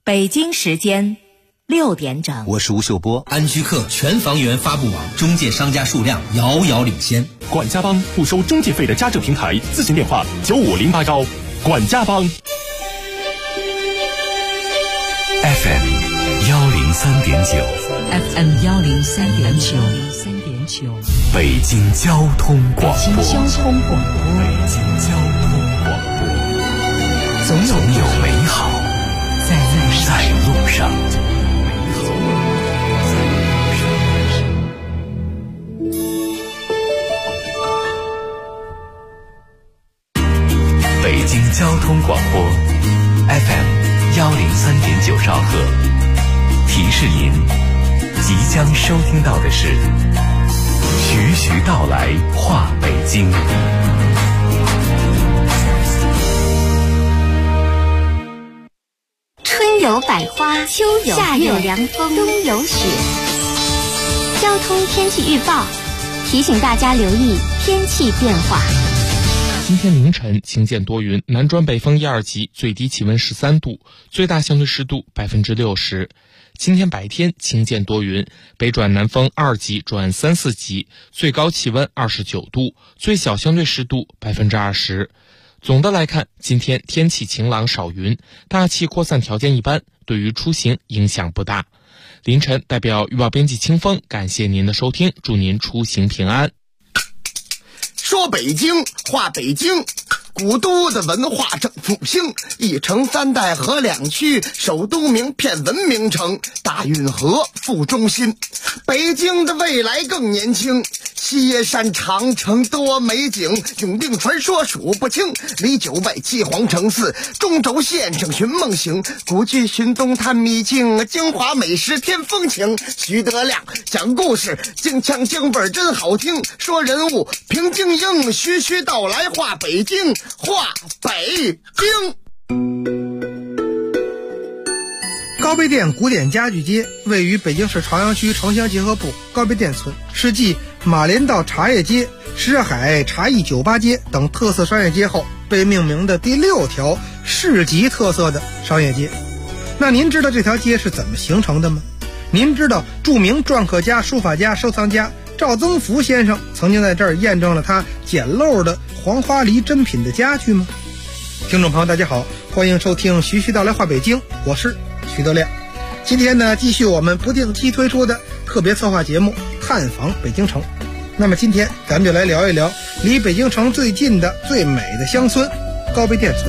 北京时间6点整。 我是吴秀波。 安居客全房源发布网中介商家数量遥遥领先。 管家帮不收中介费的家政平台，咨询电话9508管家帮。 FM 103.9 FM 103.9 北京交通广播。 北京交通广播。 总有美好在路上。北京交通广播 FM 103.9兆赫，提示您即将收听到的是徐徐道来话北京。 春有百花，秋有夏有凉风，冬有雪。交通天气预报提醒大家留意天气变化。 今天凌晨晴间多云，南转北风1、2级，最低气温13度，最大相对湿度60%。今天白天晴间多云，北转南风2级转3、4级，最高气温29度，最小相对湿度20%。总的来看，今天天气晴朗少云，大气扩散条件一般，对于出行影响不大。凌晨代表预报编辑清风，感谢您的收听，祝您出行平安。 说北京话北京，古都的文化正复兴，一城3代河2区，首都名片文明城，大运河副中心。北京的未来更年轻，西山长城多美景，永定传说数不清，离9外7皇城4，中轴线上寻梦行，古剧寻东探秘境，京华美食添风情。徐德亮讲故事，京腔京味真好听，说人物平静英，徐徐道来话北京，话北京。 高碑店古典家具街位于北京市朝阳区城乡结合部高碑店村，是继马连道茶叶街、什海茶艺酒吧街等特色商业街后被命名的第6条市级特色的商业街。那您知道这条街是怎么形成的吗？您知道著名篆刻家、书法家、收藏家赵增福先生曾经在这儿验证了他简陋的黄花梨珍品的家具吗？听众朋友大家好，欢迎收听徐徐道来话北京，我是徐德亮。今天呢，继续我们不定期推出的特别策划节目探访北京城。那么今天咱们就来聊一聊离北京城最近的最美的乡村高碑店村。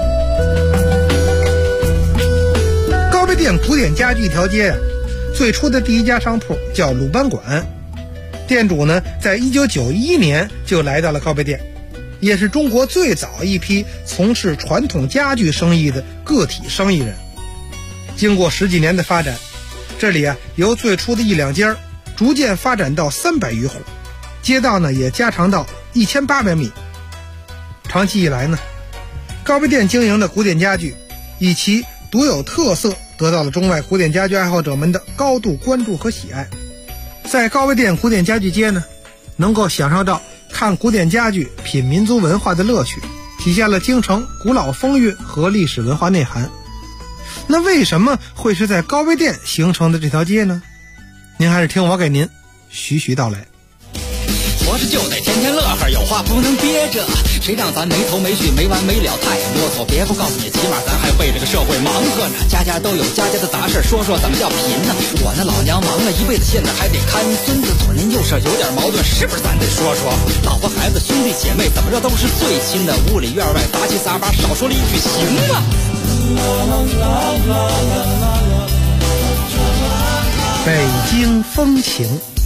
高碑店古典家具一条街啊，最初的第一家商铺叫鲁班馆，店主呢在1991年就来到了高碑店，也是中国最早一批从事传统家具生意的个体生意人。经过10几年的发展，这里啊由最初的1、2间逐渐发展到300余户，街道呢也加长到1800米。长期以来呢，高碑店经营的古典家具以其独有特色得到了中外古典家具爱好者们的高度关注和喜爱。在高碑店古典家具街呢，能够享受到看古典家具品民族文化的乐趣，体现了京城古老风韵和历史文化内涵。那为什么会是在高碑店形成的这条街呢？您还是听我给您徐徐道来。 活着就得天天乐呵，有话不能憋着，谁让咱没头没绪没完没了太啰嗦。别不告诉你，起码咱还为这个社会忙活呢。家家都有家家的杂事，说说怎么叫贫呢？我那老娘忙了一辈子，现在还得看孙子，左邻右舍有点矛盾，是不是咱得说说？老婆孩子兄弟姐妹怎么着都是最亲的，屋里院外杂七杂八，少说了一句行吗？ 北京风情。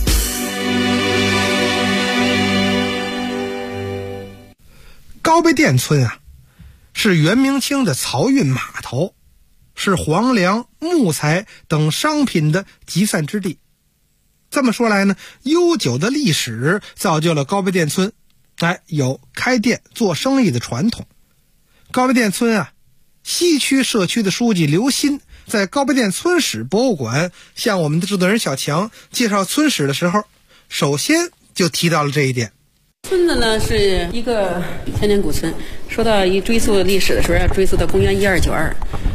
高碑店村啊，是元明清的漕运码头，是黄粮、木材等商品的集散之地。这么说来呢，悠久的历史造就了高碑店村有开店做生意的传统。高碑店村啊，西区社区的书记刘鑫在高碑店村史博物馆向我们的制作人小强介绍村史的时候，首先就提到了这一点。 村子呢是一个千年古村，说到追溯历史的时候，要追溯到公元1292。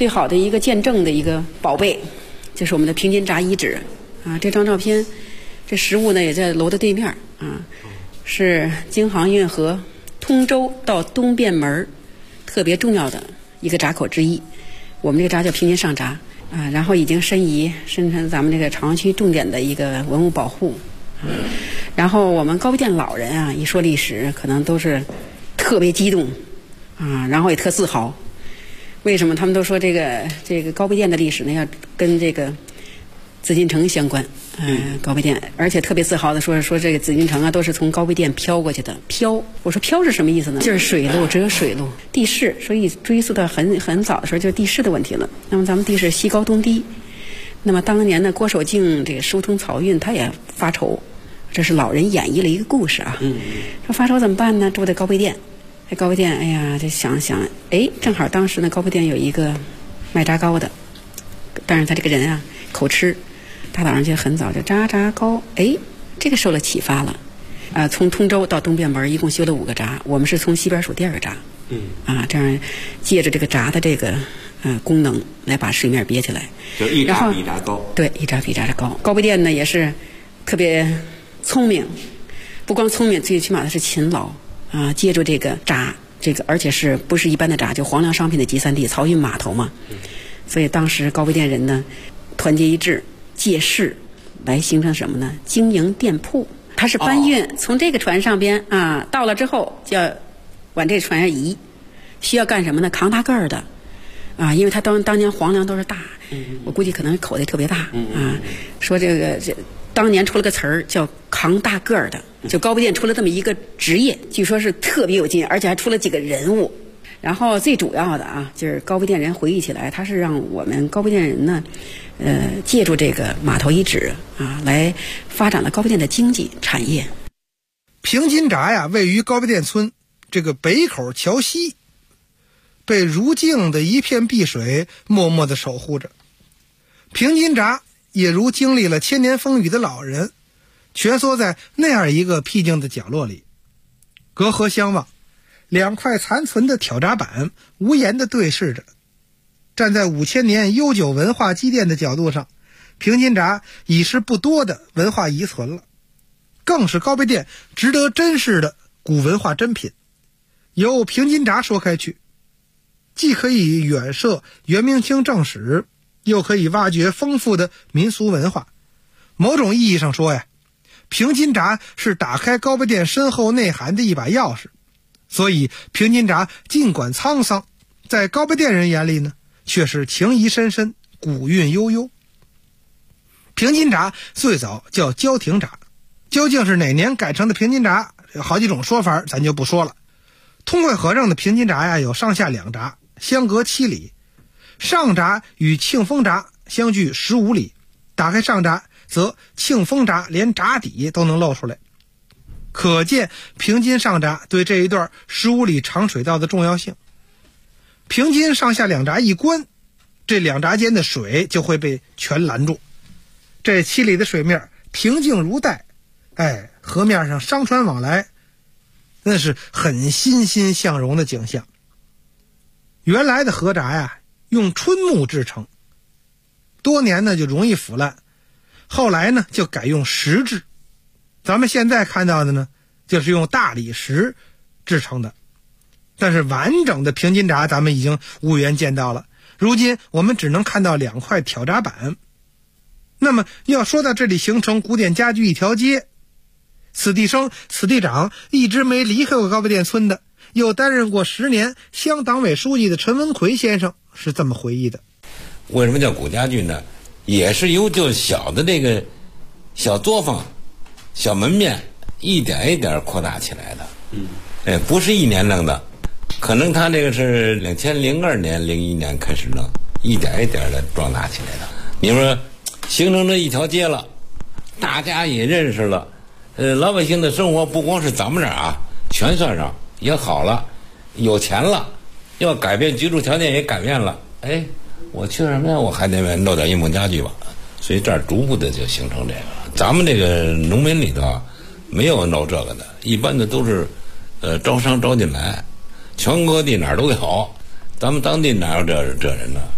最好的一个见证的一个宝贝，就是我们的平津闸遗址啊。这张照片，这实物呢也在楼的对面啊，是京杭运河通州到东便门特别重要的一个闸口之一。我们这个闸叫平津上闸啊，然后已经申成咱们这个朝阳区重点的一个文物保护。然后我们高碑店老人啊，一说历史，可能都是特别激动啊，然后也特自豪。为什么他们都说这个高碑店的历史呢，要跟这个紫禁城相关？高碑店，而且特别自豪的说这个紫禁城啊，都是从高碑店飘过去的。飘，我说飘是什么意思呢？就是水路，只有水路。地势，所以追溯到很早的时候，就是地势的问题了。那么咱们地势西高东低，那么当年呢，郭守敬这个疏通漕运，他也发愁。这是老人演绎了一个故事啊。说发愁怎么办呢？住在高碑店。这高碑店，哎呀，这想，正好当时呢，高碑店有一个卖炸糕的，但是他这个人啊，口吃。大早上就很早就炸糕，这个受了启发了，从通州到东便门一共修了5个闸，我们是从西边数第2个闸，这样借着这个闸的这个功能来把水面憋起来， 就一闸比一闸高。对， 一闸比一闸高。高碑店呢也是特别聪明，不光聪明，最起码的是勤劳啊，借助这个闸，而且是不是一般的闸，就黄粮商品的集散地，漕运码头嘛，所以当时高碑店人呢团结一致。借势来形成什么呢？经营店铺，它是搬运，从这个船上边啊，到了之后就要往这个船上移，需要干什么呢？扛大个儿的啊，因为他当年黄粮都是大，我估计可能口袋特别大啊。说这当年出了个词儿叫扛大个儿的，就高碑店出了这么一个职业，据说是特别有劲，而且还出了几个人物。然后最主要的啊，就是高碑店人回忆起来，他是让我们高碑店人呢，借助这个码头遗址啊，来发展了高碑店的经济产业。 平津闸呀，位于高碑店村这个北口桥西，被如镜的一片碧水默默地守护着。平津闸也如经历了千年风雨的老人，蜷缩在那样一个僻静的角落里，隔河相望。2块残存的挑闸板无言地对视着。站在5000年悠久文化积淀的角度上，平津闸已是不多的文化遗存了，更是高碑店值得珍视的古文化珍品。由平津闸说开去，既可以远涉元明清正史，又可以挖掘丰富的民俗文化。某种意义上说呀，平津闸是打开高碑店深厚内涵的一把钥匙。所以平津闸尽管沧桑，在高碑店人眼里呢，却是情谊深深，古韵悠悠。平津闸最早叫焦亭闸，究竟是哪年改成的平津闸，有好几种说法，咱就不说了。通惠河上的平津闸呀，有上下2闸，相隔7里。上闸与庆丰闸相距15里，打开上闸，则庆丰闸连闸底都能露出来。可见平津上闸对这一段15里长水道的重要性。平津上下2闸一关，这2闸间的水就会被全拦住。这7里的水面平静如带，河面上商船往来，那是很欣欣向荣的景象。原来的河闸呀，用春木制成，多年呢就容易腐烂，后来呢就改用石制。咱们现在看到的呢，就是用大理石制成的，但是完整的平津闸咱们已经无缘见到了。如今我们只能看到2块挑闸板。那么要说到这里形成古典家具一条街，此地生此地长，一直没离开过高碑店村的，又担任过10年乡党委书记的陈文奎先生是这么回忆的。 为什么叫古家具呢？也是由就小的这个小作坊、小门面一点一点扩大起来的。不是1年弄的，可能他这个是2002年、01年开始弄，一点一点的壮大起来的。你说形成这一条街了，大家也认识了，老百姓的生活不光是咱们这儿啊，全算上也好了，有钱了，要改变居住条件也改变了。我缺什么呀？我还得弄点硬木家具吧。所以这儿逐步的就形成这个了。咱们这个农民里头没有弄这个的，一般的都是招商招进来，全国各地哪儿都有，咱们当地哪有这人呢？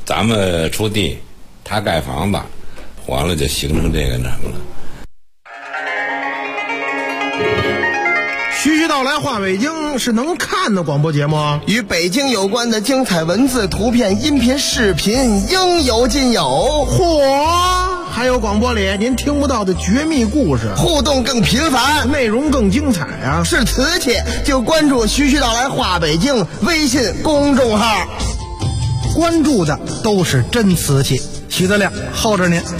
咱们出地，他盖房子，完了就形成这个那什么了。 徐徐道来话北京是能看的广播节目， 与北京有关的精彩文字、图片、音频、视频应有尽有。 嚯！还有广播里您听不到的绝密故事， 互动更频繁， 内容更精彩啊！ 是瓷器就关注徐徐道来话北京微信公众号， 关注的都是真瓷器。徐德亮候着您。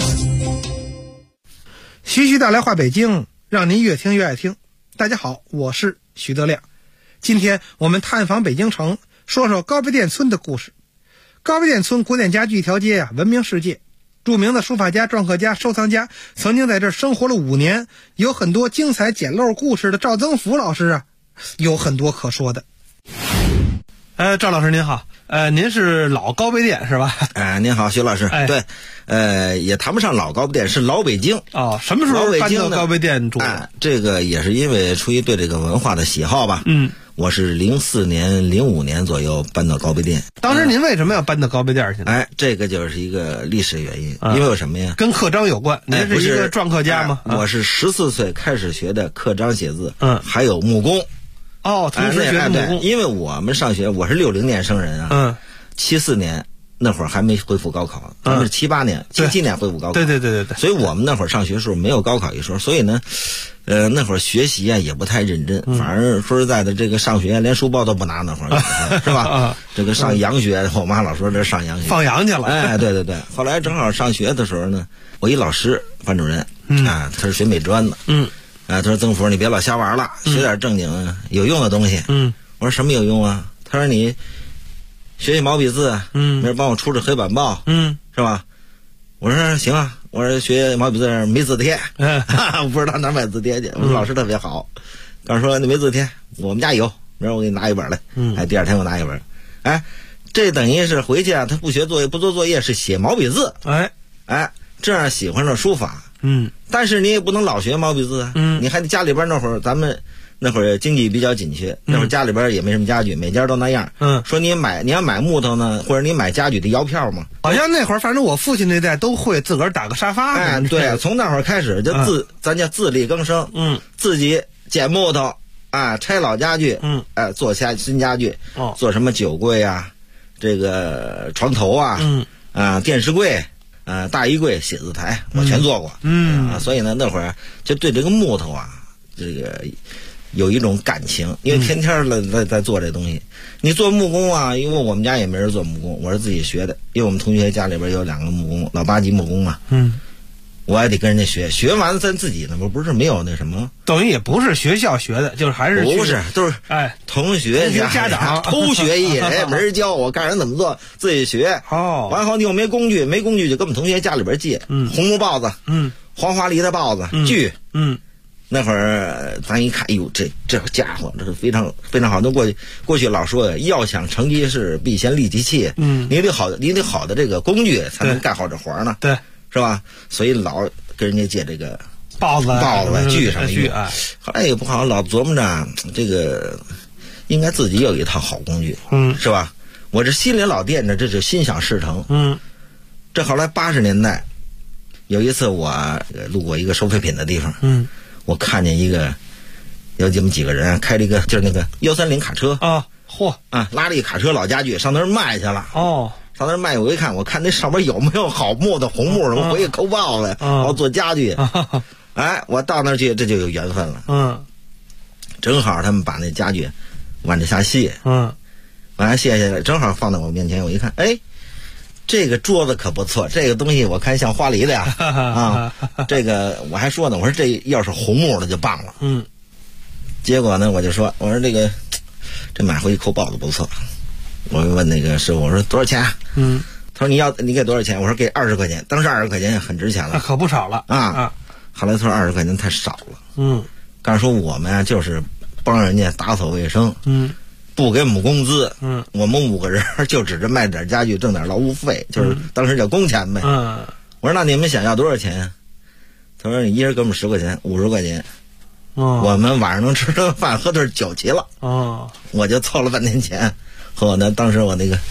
徐徐道来话北京，让您越听越爱听。大家好，我是徐德亮。今天我们探访北京城，说说高碑店村的故事。高碑店村古典家具一条街闻名世界。著名的书法家、篆刻家、收藏家曾经在这儿生活了5年，有很多精彩简陋故事的赵增福老师有很多可说的。 赵老师您好，您是老高碑店是吧？ 您好，徐老师。对，也谈不上老高碑店，是老北京。 什么时候搬到高碑店住？ 这个也是因为出于对这个文化的喜好吧。我是04年、05年左右搬到高碑店。 当时您为什么要搬到高碑店去呢？ 这个就是一个历史原因。因为有什么呀？ 跟刻章有关。您是一个篆刻家吗？ 我是14岁开始学的刻章写字，还有木工。 同时学的木工。 因为我们上学，我是60年生人啊。74年那会儿还没恢复高考，咱们是78年、77年恢复高考。 对。所以我们那会儿上学时候没有高考一说，所以呢，那会儿学习也不太认真，反而说实在的，这个上学连书包都不拿那会儿，是吧？这个上洋学，我妈老说这上洋学， 放羊去了。 对。后来正好上学的时候呢，我一老师班主任他是学美专的，他说曾福你别老瞎玩了，学点正经有用的东西。我说什么有用啊？他说你学毛笔字，明儿帮我出黑板报，是吧？我说行啊，我说学毛笔字没字帖，我不知道哪买字帖去。我说老师特别好，告诉说你没字帖，我们家有，明儿我给你拿一本来。第二天我拿一本，这等于是回去他不学作业不做作业，是写毛笔字，这样喜欢上书法。但是你也不能老学毛笔字啊，你还得家里边那会儿咱们那会儿经济比较紧缺，那会儿家里边也没什么家具，每家都那样。说你要买木头呢，或者你买家具得摇票嘛。 好像那会儿反正我父亲那代都会自个儿打个沙发。 对，从那会儿开始就咱叫自力更生，自己捡木头拆老家具，做新家具，做什么酒柜啊，这个床头电视柜。大衣柜、写字台，我全做过。所以呢，那会儿就对这个木头这个有一种感情，因为天天在做这东西。你做木工因为我们家也没人做木工，我是自己学的。因为我们同学家里边有2个木工，老8级木工嘛。我也得跟人家学，学完了咱自己呢，不是没有那什么， 等于也不是学校学的，就是还是不是都是同学家长偷学艺，没人教我，告诉人怎么做，自己学。完后你又没工具就跟我们同学家里边借，红木刨子，黄花梨的刨子，锯，那会儿咱一看，哎呦，这家伙这是非常非常好。都过去老说要想成吉事，必先利其器。你得好的这个工具才能干好这活呢。 对。 是吧？所以老跟人家借这个刨子锯上去。后来也不好，老琢磨着这个应该自己有一套好工具，是吧？我这心里老惦着，这就心想事成。这后来80年代有一次我路过一个收废品的地方，我看见有这么几个人开了一个就是那个130卡车拉了一卡车老家具上那儿卖去了。上那儿卖，我一看，我看那上面有没有好木的红木的，我回去抠刨子，我做家具。我到那儿去，这就有缘分了。正好他们把那家具往这下卸，往下卸下来，正好放在我面前，我一看，这个桌子可不错，这个东西我看像花梨的呀。这个我还说呢，我说这要是红木的就棒了。结果呢，我就说，我说这买回去抠刨子不错。我问那个师傅，我说多少钱？他说你给多少钱？我说给20块钱。当时20块钱很值钱了， 可不少了后来他说20块钱太少了。刚才说我们就是帮人家打扫卫生，不给我们工资，我们5个人就指着卖点家具挣点劳务费，就是当时叫工钱呗。我说那你们想要多少钱？他说你一人给我们10块钱，50块钱。我们晚上能吃顿饭喝顿酒齐了。我就凑了半天钱。和我呢，当时我那个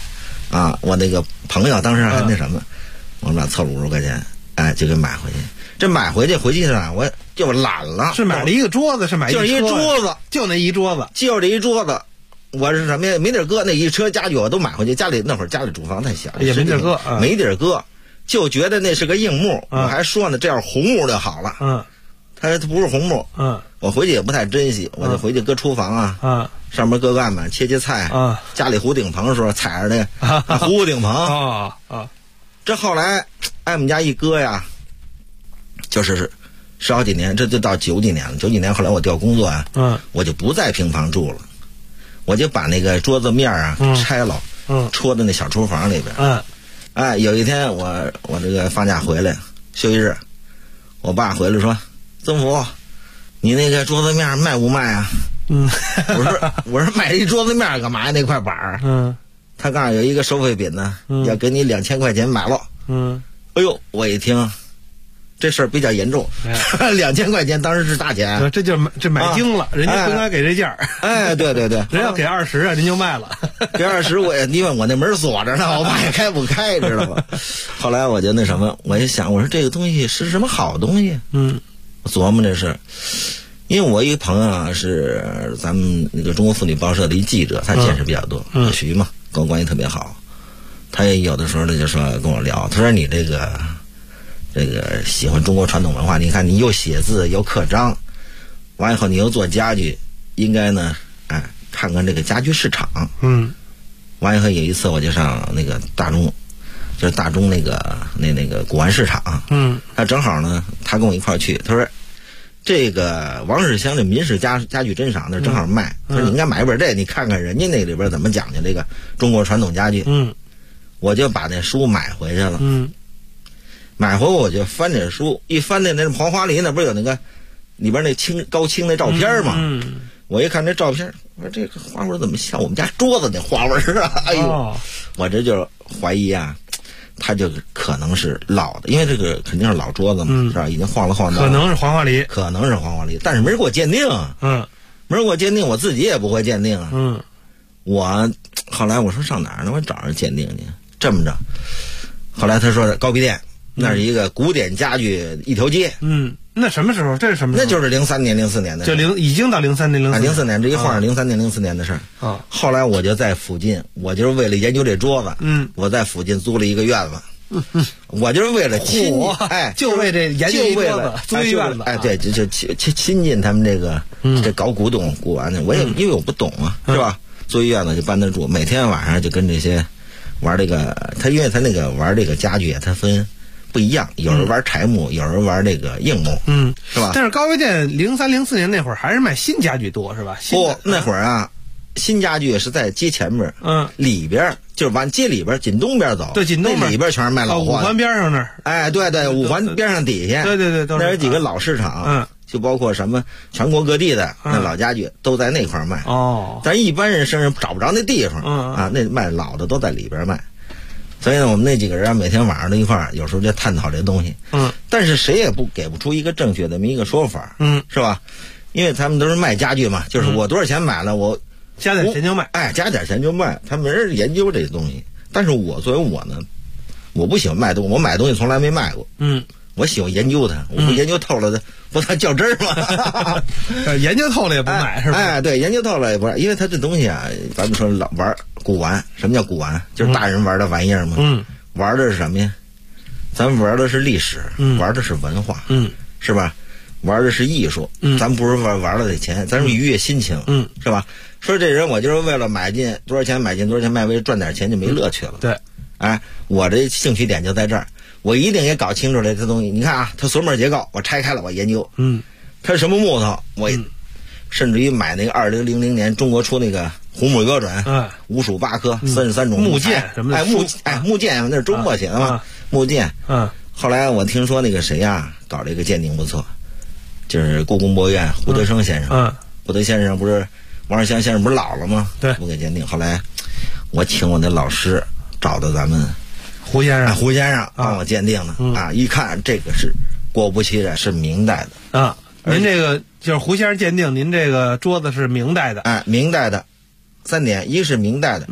啊，我那个朋友当时还那什么，我们俩凑了50块钱，哎，就给买回去。这买回去呢，我就懒了。 是买了一个桌子，是买就是一桌子， 就那一桌子， 就这一桌子。我是什么呀？没地儿搁，那一车家具我都买回去。家里那会儿家里住房太小， 也没地儿搁， 没地儿搁，就觉得那是个硬木。我还说呢，这要是红木就好了。它不是红木。我回去也不太珍惜，我就回去搁厨房啊。上面搁案板切菜啊。家里糊顶棚的时候踩着那糊顶棚这后来挨我们家一搁呀。就是10好几年，这就到90几年了。90几年后来我调工作啊，我就不在平房住了，我就把那个桌子面啊拆了，戳到那小厨房里边。哎，有一天我这个放假回来，休息日，我爸回来说：“曾福，你那个桌子面卖不卖啊？”我说卖一桌子面干嘛呀？那块板儿。他告诉有一个收废品呢，要给你2000块钱买了。哎呦，我一听。这事儿比较严重，2000块钱当时是大钱， 这买精了，人家不应该给这价。 哎，对，人要给20啊，您就卖了。 给20，因为我那门锁着呢，我爸也开不开，知道吧？后来我就那什么，我就想，我说这个东西是什么好东西？我琢磨这事，因为我一个朋友啊是咱们那个中国妇女报社的一记者，他见识比较多，徐嘛，跟我关系特别好，他也有的时候呢就说跟我聊，他说你这个喜欢中国传统文化，你看你又写字又刻章，完以后你又做家具，应该呢，哎，看看这个家具市场。完以后有一次我就上那个大中，就是大中那个古玩市场。他正好呢，他跟我一块儿去，他说这个王世襄的民事家具珍赏那正好卖，他说你应该买一本这，你看看人家那里边怎么讲究这个中国传统家具。我就把那书买回去了。买回我就翻这书，一翻那黄花梨那不是有那个里边那高清那照片吗？我一看这照片，我说这个花纹怎么像我们家桌子那花纹啊？哎呦，我这就怀疑啊，它就可能是老的，因为这个肯定是老桌子嘛，是吧？已经晃了， 可能是黄花梨， 但是没人给我鉴定。没人给我鉴定，我自己也不会鉴定。我后来我说上哪儿呢？我找人鉴定去。这么着，后来他说高碑店。那是一个古典家具一条街。 那什么时候？这是什么时候？ 那就是04年的事。 已经到03年、 04年这一晃是03年、04年的事儿。后来我就在附近，我就是为了研究这桌子，我在附近租了一个院子。我就是为了就为这研究桌子租一院子。 哎，对，就亲近他们这搞古玩的，我也因为我不懂啊，是吧？租一院子就搬那住，每天晚上就跟这些玩这个，因为他那个玩这个家具他分。不一样，有人玩柴木，有人玩这个硬木，是吧？ 但是高碑店03、04年那会儿还是卖新家具多，是吧？ 不，那会儿啊，新家具是在街前面，里边就是往街里边紧东边走， 对，紧东边里边全是卖老货。 五环边上那儿， 哎，对，五环边上底下， 对， 那有几个老市场，就包括什么全国各地的那老家具都在那块卖。但一般人身上找不着那地方啊，那卖老的都在里边卖。所以呢，我们那几个人每天晚上都一块儿，有时候就探讨这东西。但是谁也给不出一个正确的一个说法。是吧？因为他们都是卖家具嘛，就是我多少钱买了，我加点钱就卖。 哎，加点钱就卖，他没人研究这东西。但是我作为我呢，我不喜欢卖东西，我买东西从来没卖过。我喜欢研究它，我不研究透了的，不它较真儿吗？ 研究透了也不买，是吧？ 哎，对，研究透了也不是，因为它这东西啊，咱们说老玩古玩，什么叫古玩？就是大人玩的玩意儿嘛。玩的是什么呀？咱玩的是历史，玩的是文化，是吧？玩的是艺术，咱不是玩了这钱，咱是愉悦心情，是吧？说这人我就是为了买进多少钱买进多少钱卖，为了赚点钱就没乐趣了。 对， 哎，我这兴趣点就在这儿。我一定也搞清楚这东西。你看啊，它锁门结构，我拆开了，我研究。它是什么木头？我甚至于买那个2000年中国出那个红木标准，5属8科，33种木剑什么的。 木剑那是周末写的嘛？木剑。后来我听说那个谁呀，搞这个鉴定不错，就是故宫博物院胡德生先生。胡德先生不是王世襄先生不是老了吗？ 对， 不给鉴定。后来我请我那老师找到咱们。 胡先生帮我鉴定的啊！一看这个是果不其然是明代的啊。您这个就是胡先生鉴定，您这个桌子是明代的。 哎，明代的3点，一个是明代的，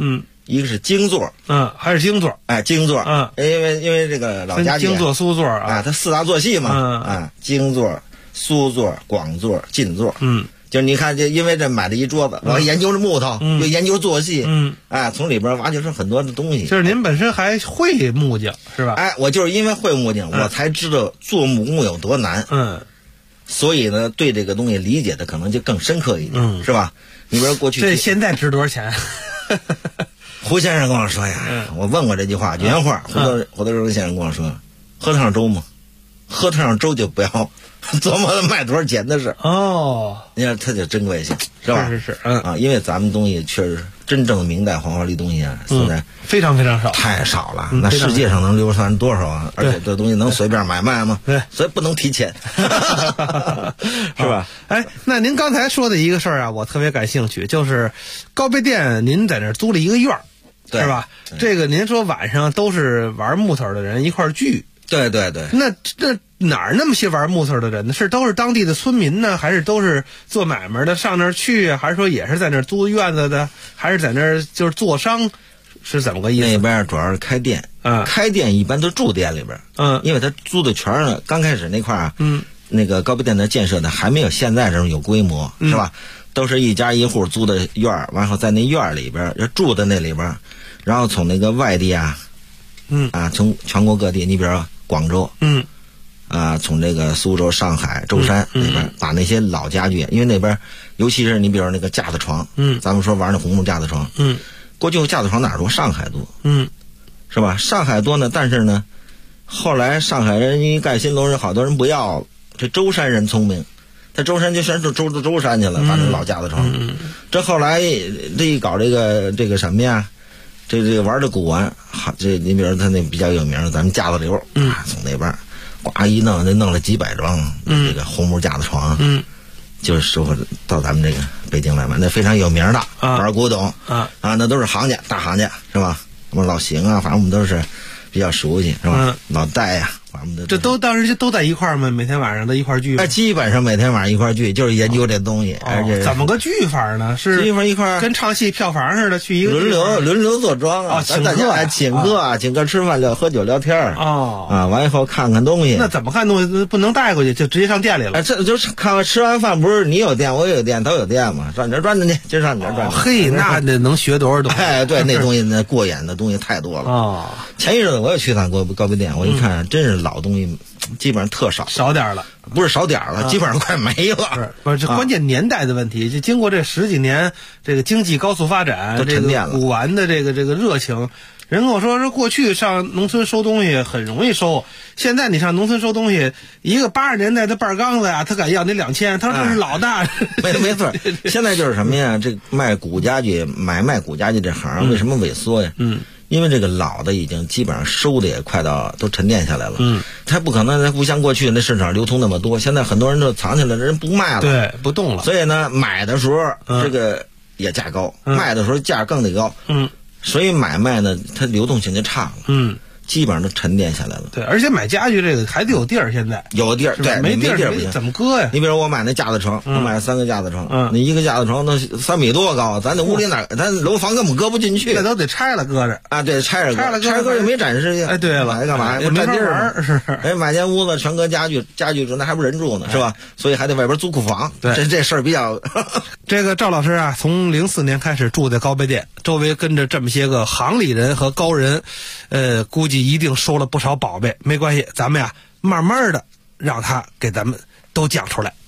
一个是京座， 还是京座， 京座，因为这个老家具京座、苏座啊， 它4大座系嘛，京座、苏座、广座、进座，就是你看，因为这买了一桌子，我研究着木头，又研究坐戏，从里边挖掘出很多的东西。 就是您本身还会木匠是吧？ 我就是因为会木匠，我才知道做木工有多难。所以呢，对这个东西理解的可能就更深刻一点，是吧？你比如过去这现在值多少钱？ 胡先生跟我说呀，我问过这句话，原话，胡德荣先生跟我说，喝汤粥嘛，喝汤粥就不要琢磨卖多少钱的事。你看它就珍贵性，是吧？ 是， 因为咱们东西确实真正的明代黄花梨东西啊，现在非常非常少， 太少了。那世界上能流传多少啊？而且这东西能随便买卖吗？ 对， 所以不能提钱，是吧？ 那您刚才说的一个事儿啊，我特别感兴趣，就是高碑店，您在那儿租了一个院儿，是吧？这个您说晚上都是玩木头的人一块儿聚。 对。 那哪儿那么些玩木头的人呢？都是当地的村民呢，还是都是做买卖的上那儿去，还是说也是在那儿租院子的，还是在那儿就是做商，是怎么个意思？ 那边主要是开店，开店一般都住店里边，因为他租的全是刚开始那块儿，那个高碑店的建设的还没有现在这种有规模，是吧？都是一家一户租的院儿，完后在那院儿里边住的那里边，然后从那个外地从全国各地，你比如说广州，从这个苏州、上海、舟山那边把那些老家具，因为那边尤其是你比如那个架子床，咱们说玩那红木架子床，过去架子床哪儿多？上海多，是吧？上海多呢，但是呢，后来上海人一盖新楼，人好多人不要了。这舟山人聪明，他舟山就全是舟山去了，把那老架子床。这后来这一搞这个什么呀？这个玩的古玩，好，这你比如他那比较有名，咱们架子流，从那边呱一弄，就弄了几百张这个红木架子床，就是说到咱们这个北京来嘛，那非常有名的玩古董那都是行家，大行家是吧？什么老邢啊，反正我们都是比较熟悉，是吧？老戴呀，反正这都当时都在一块儿吗？每天晚上都一块儿聚？ 基本上每天晚上一块儿聚，就是研究这东西。而且怎么个聚法呢？是一块儿跟唱戏票房似的，去一个轮流坐庄啊， 请客， 请客吃饭喝酒聊天完以后看看东西。 那怎么看东西？不能带回去，就直接上店里了。 这就是看吃完饭，不是你有店，我也有店，都有店嘛，上你这转转去，就上你这转。 嘿，那能学多少东西？ 对，那东西那过眼的东西太多了前一阵子我也去趟高碑店，我一看，真是老东西，基本上特少点了， 不是少点了，基本上快没了。 不是这关键年代的问题，就经过这10几年，这个经济高速发展， 都沉淀了。 古玩的这个热情，人跟我说过去上农村收东西很容易收，现在你上农村收东西，一个80年代的半缸子呀，他敢要那2000，他说这是老大。 没错，现在就是什么呀？这卖古家具、卖古家具这行为什么萎缩呀？因为这个老的已经基本上收的也快到都沉淀下来了，它不可能不像过去那市场流通那么多，现在很多人都藏起来，人不卖了， 对，不动了。 所以呢，买的时候这个也价高，卖的时候价更得高，所以买卖呢，它流动性就差了，基本上都沉淀下来了。 对，而且买家具这个还得有地儿，现在有地儿，对， 没地儿不行，怎么搁呀？ 你比如我买那架子床，我买了3个架子床，那一个架子床都3米多高，咱那屋里咱楼房根本搁不进去， 那都得拆了搁着啊，对，拆了搁也没展示去。 对了， 买干嘛？ 也没地儿是。 买间屋子全搁家具住，那还不人住呢，是吧？所以还得外边租库房。 对， 这事儿比较。 这个赵老师啊，从04年开始住在高碑店，周围跟着这么些个行里人和高人，估计一定收了不少宝贝。没关系，咱们呀慢慢的让他给咱们都讲出来。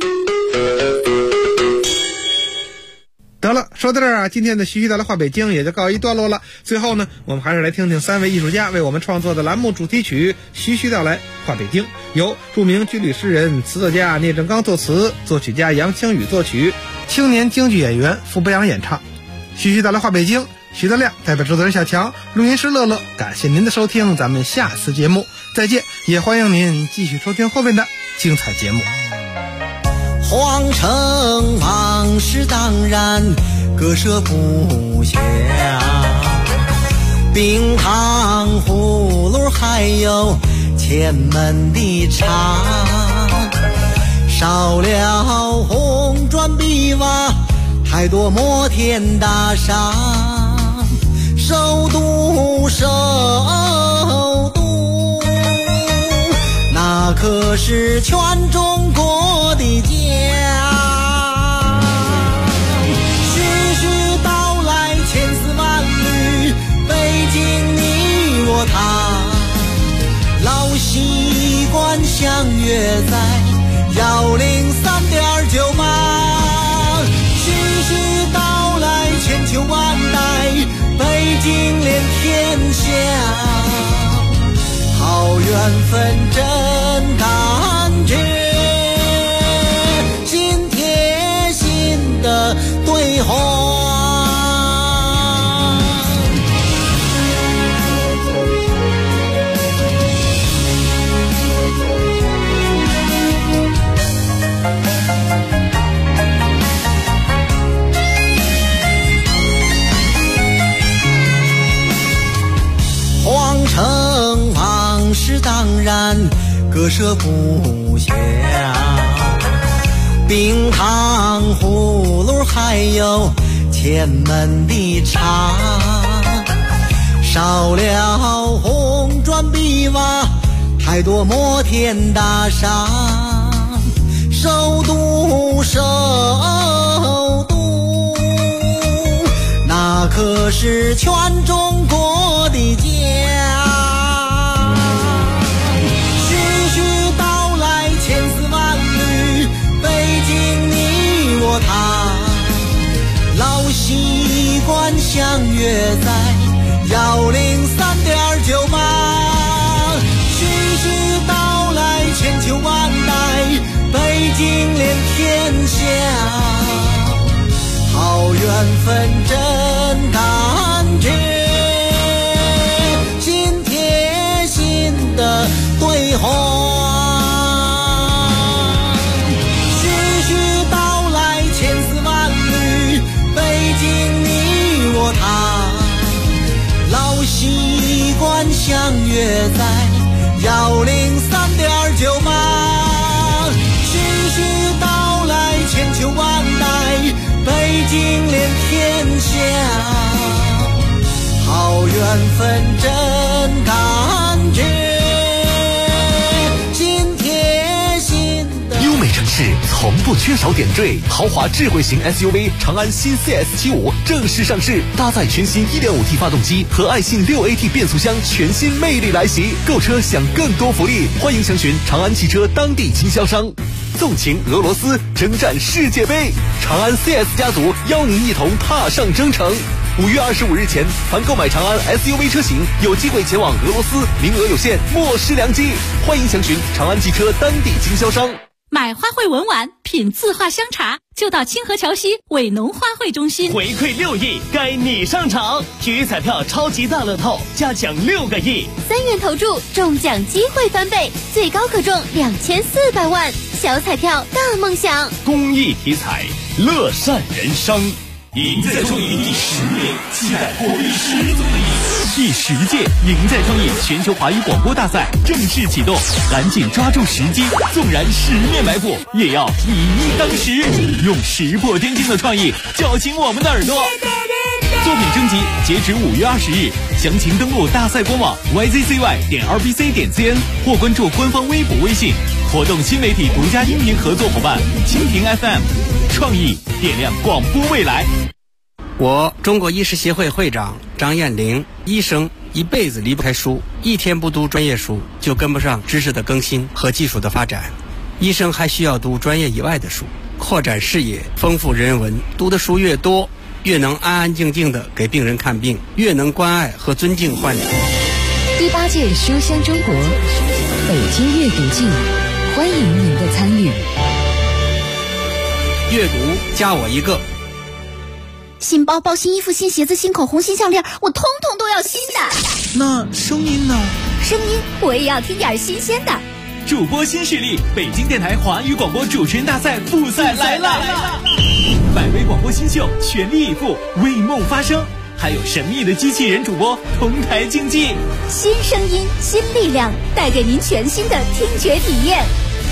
得了，说到这儿啊，今天的徐徐道来话北京也就告一段落了。最后呢，我们还是来听听3位艺术家为我们创作的栏目主题曲《徐徐道来话北京》，由著名军旅诗人、词作家聂正刚作词，作曲家杨清宇作曲，青年京剧演员傅博洋演唱。徐徐道来话北京，徐德亮代表制作人小强，录音师乐乐，感谢您的收听，咱们下次节目再见，也欢迎您继续收听后面的精彩节目。 皇城往事当然割舍不下，冰糖葫芦还有前门的茶，少了红砖碧瓦，太多摩天大厦， 可是全中国的家。徐徐道来千丝万缕，北京你我他，老习惯相约在103.9吧。徐徐道来千秋万代，北京连天下，好缘分真感觉，心贴心的对话。皇城往事当然割舍不下，冰糖葫芦还有前门的茶，少了红砖碧瓦，太多摩天大厦。首都首都，那可是全中国的家。徐徐道来千丝万缕，北京你我他，老习惯相约在103.9吧。徐徐道来千秋万代，北京连天下，好缘分真感觉，心贴心的对话。徐徐道来千丝万缕，北京你我他，老习惯相约在103.9吧。徐徐道来千秋万代，北京连天下，好缘分真感觉，心贴心的。 优美城市从不缺少点缀，豪华智慧型 SUV 长安新 CS75 正式上市，搭载全新 1.5T 发动机和爱信 6AT 变速箱，全新魅力来袭。购车享更多福利，欢迎详询长安汽车当地经销商。纵情俄罗斯，征战世界杯，长安 CS 家族邀您一同踏上征程。5月25日前，凡购买长安 SUV 车型，有机会前往俄罗斯，名额有限，莫失良机。欢迎详询长安汽车当地经销商。 买花卉文玩，品字画香茶，就到清河桥西伟农花卉中心。 回馈6亿，该你上场！体育彩票超级大乐透，加奖6个亿 ，3元投注，中奖机会翻倍，最高可中2400万。小彩票大梦想， 公益体彩，乐善人生。赢在创意第10年，期待活力十足的你。第10届赢在创意全球华语广播大赛正式启动，赶紧抓住时机，纵然10面埋伏，也要以一当十，用石破天惊的创意叫醒我们的耳朵。作品征集截止5月20日，详情登录大赛官网 yzcy.rbc.cn 或关注官方微博微信。活动新媒体独家音频合作伙伴蜻蜓 FM， 创意点亮广播未来。 我中国医师协会会长张艳玲，医生一辈子离不开书，一天不读专业书就跟不上知识的更新和技术的发展。医生还需要读专业以外的书，扩展视野，丰富人文。读的书越多，越能安安静静地给病人看病，越能关爱和尊敬患者。 第8届书香中国北京阅读季，欢迎您的参与。 阅读加我一个。 新包包、新衣服、新鞋子、新口红、新项链，我通通都要新的。 那声音呢？ 声音我也要听点新鲜的。 主播新势力，北京电台华语广播主持人大赛复赛来了！100位广播新秀全力以赴，为梦发声，还有神秘的机器人主播同台竞技。 新声音，新力量，带给您全新的听觉体验。